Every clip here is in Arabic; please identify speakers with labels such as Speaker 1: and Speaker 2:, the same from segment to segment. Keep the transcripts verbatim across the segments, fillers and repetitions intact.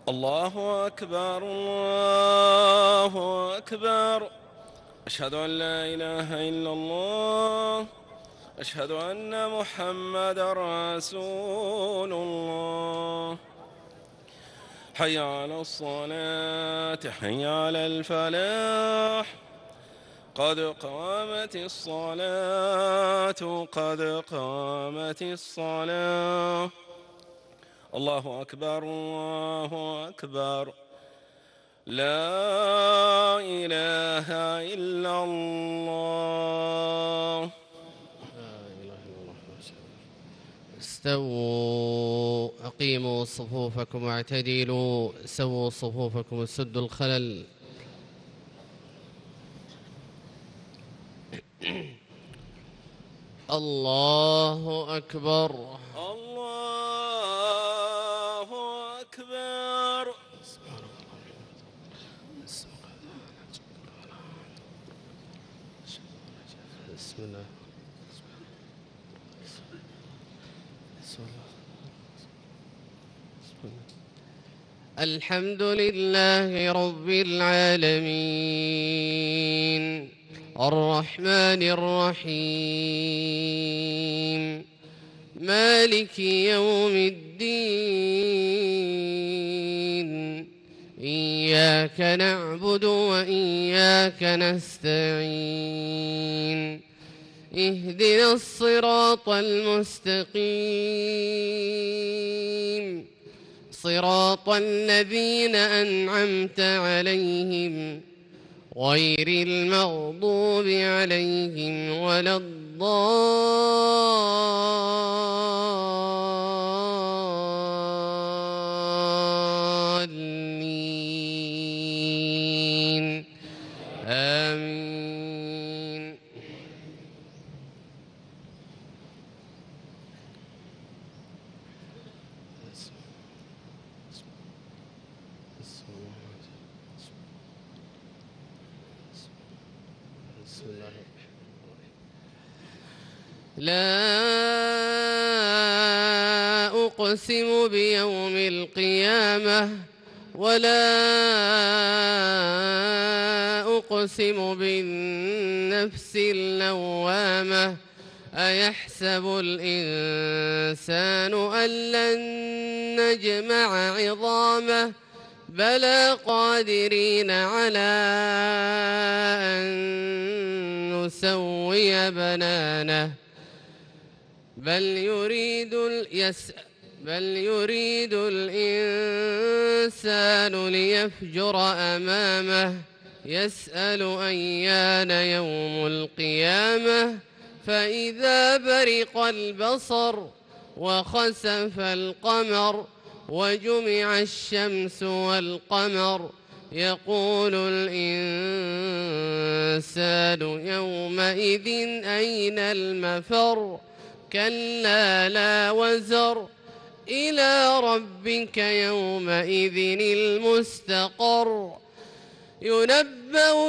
Speaker 1: الله أكبر الله أكبر. أشهد أن لا إله إلا الله. أشهد أن محمدًا رسول الله. حي على الصلاة حي على الفلاح. قد قامت الصلاة قد قامت الصلاة. الله أكبر الله أكبر. لا إله إلا الله.
Speaker 2: استووا، أقيموا صفوفكم واعتدلوا، سووا صفوفكم، سدوا الخلل. الله أكبر
Speaker 1: الله أكبر.
Speaker 2: بسم الله. الحمد لله رب العالمين الرحمن الرحيم مالك يوم الدين. إياك نعبد وإياك نستعين. اهدنا الصراط المستقيم، صراط الذين أنعمت عليهم غير المغضوب عليهم ولا الضالين. آمين. لا أقسم بيوم القيامة ولا أقسم بالنفس اللوامة. أيحسب الإنسان أن لن نجمع عظامه بلى قادرين على أن نسوي بنانه. بل يريد اليس بل يريد الإنسان ليفجر أمامه. يسأل أيان يوم القيامة. فإذا برق البصر وخسف القمر وجمع الشمس والقمر يقول الإنسان يومئذ أين المفر. كلا لا وزر إلى ربك يومئذ المستقر. ينبأ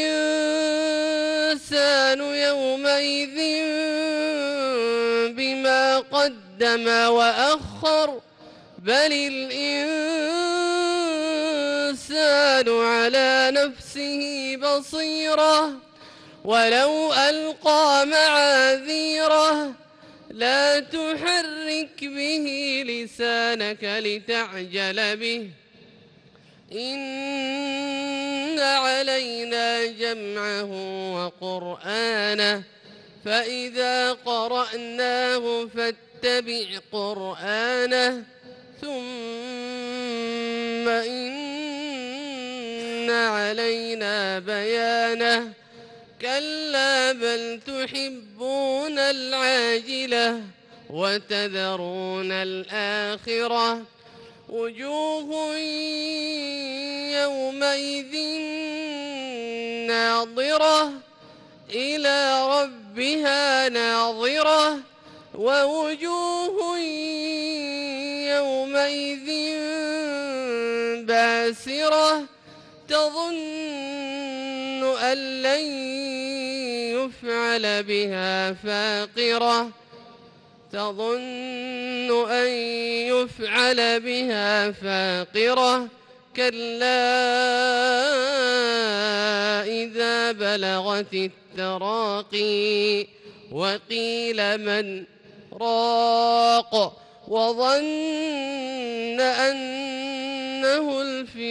Speaker 2: الإنسان يومئذ بما قدم وأخر. بل الإنسان على نفسه بصيرة ولو ألقى معاذيره. لا تحرك به لسانك لتعجل به. إن علينا جمعه وقرآنه فإذا قرأناه فاتبع قرآنه. ثم إن علينا بيانه. كلا بل تحبون العاجلة وتذرون الآخرة. وجوه يومئذ ناظرة إلى ربها ناظرة. ووجوه يومئذ باسرة تظن أن لن يفعل بها فاقرة. تظن أن يفعل بها فاقرة كلا إذا بلغت التراقي وقيل من راق وظن أنه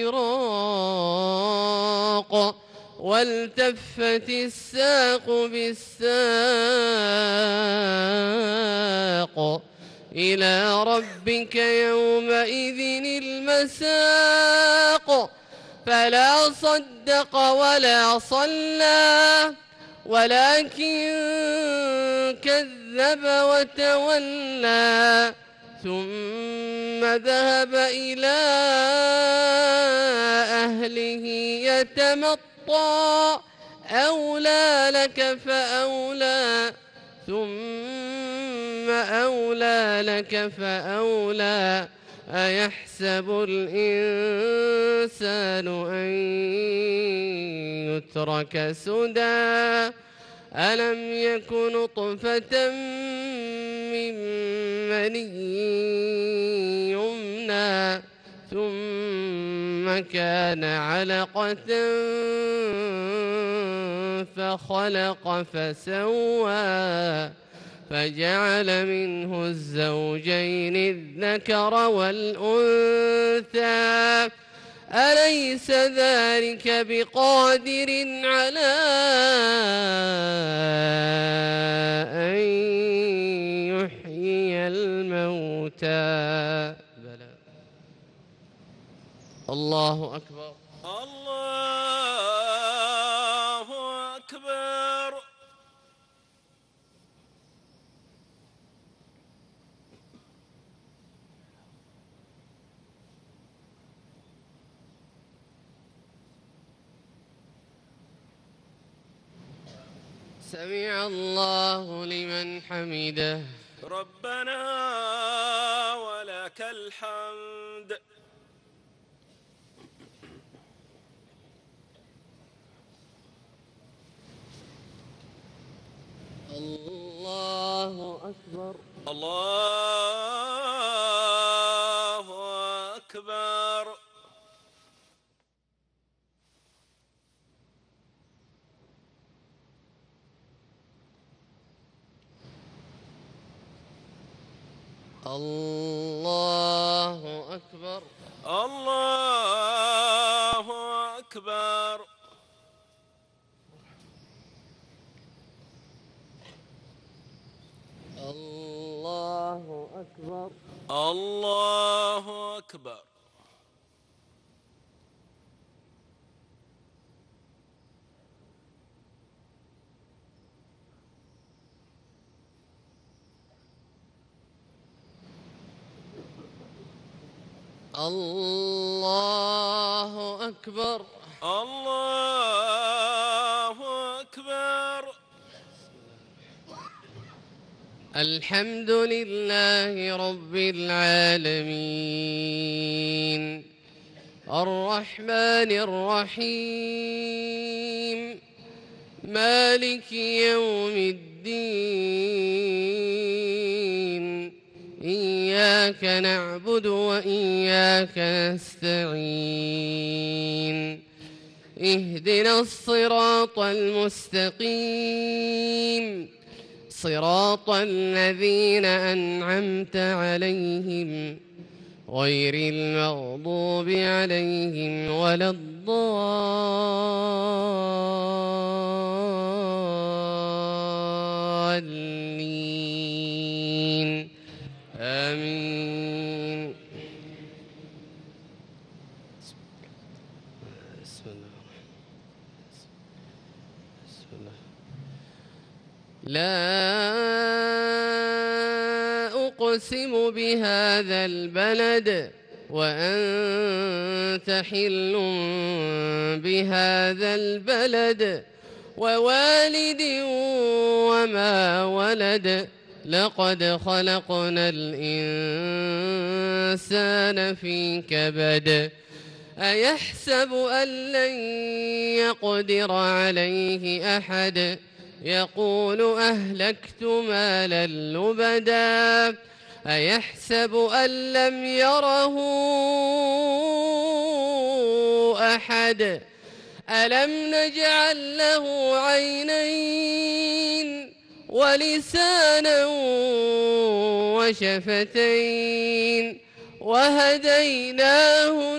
Speaker 2: الفراق والتفت الساق بالساق إلى ربك يومئذ المساق فلا صدق ولا صلى ولكن كذب وتولى ثم ذهب إلى أهله يتمطى أولى لك فأولى ثم أولى لك فأولى أيحسب الإنسان أن يترك سدى ألم يك نطفة من مني يمنى ثم كان علقة فخلق فسوى فجعل منه الزوجين الذكر والأنثى أليس ذلك بقادر على أن يحيي الموتى بلى الله أكبر
Speaker 1: الله أكبر
Speaker 2: سمع الله لمن حمده
Speaker 1: ربنا ولك الحمد
Speaker 2: الله أكبر
Speaker 1: الله أكبر
Speaker 2: الله أكبر
Speaker 1: الله أكبر
Speaker 2: الله أكبر
Speaker 1: الله أكبر
Speaker 2: الله أكبر
Speaker 1: الله أكبر
Speaker 2: الحمد لله رب العالمين الرحمن الرحيم مالك يوم الدين إياك نعبد وإياك نستعين اهدنا الصراط المستقيم صراط الذين أنعمت عليهم غير المغضوب عليهم ولا الضالين آمين بسم الله بسم الله لا أقسم بهذا البلد وأنت حل بهذا البلد ووالد وما ولد لقد خلقنا الإنسان في كبد أيحسب أن لن يقدر عليه أحد يقول أهلكت مالا لبدا أيحسب أن لم يره أحد ألم نجعل له عينين ولسانا وشفتين وهديناه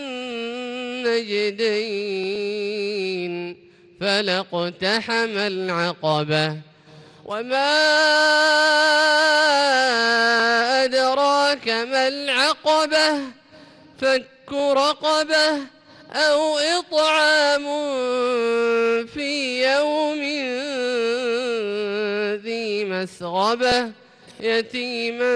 Speaker 2: النجدين فلاقتحم العقبة وما أدراك ما العقبة فك رقبة أو إطعام في يوم ذي مسغبة يتيما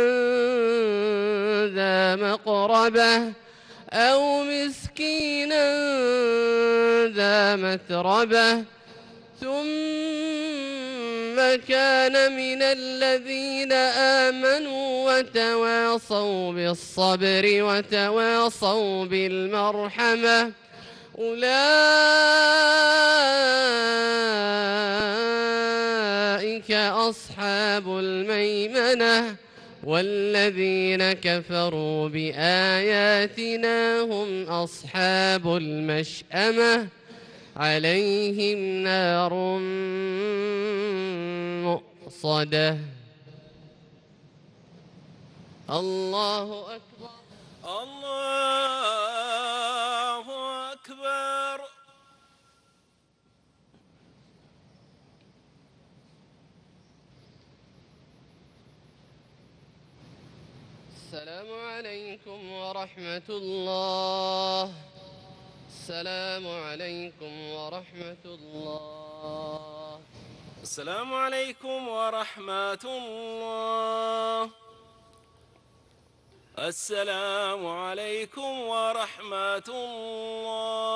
Speaker 2: ذا مقربة أو مسكينا ذا متربة ثم كان من الذين آمنوا وتواصوا بالصبر وتواصوا بالمرحمة أولئك أصحاب الميمنة والذين كفروا بآياتنا هم أصحاب المشأمة عليهم نار مؤصدة. الله أكبر.
Speaker 1: الله أكبر.
Speaker 2: السلام عليكم ورحمة الله. السلام عليكم ورحمة الله.
Speaker 1: السلام عليكم ورحمة الله. السلام عليكم ورحمة الله.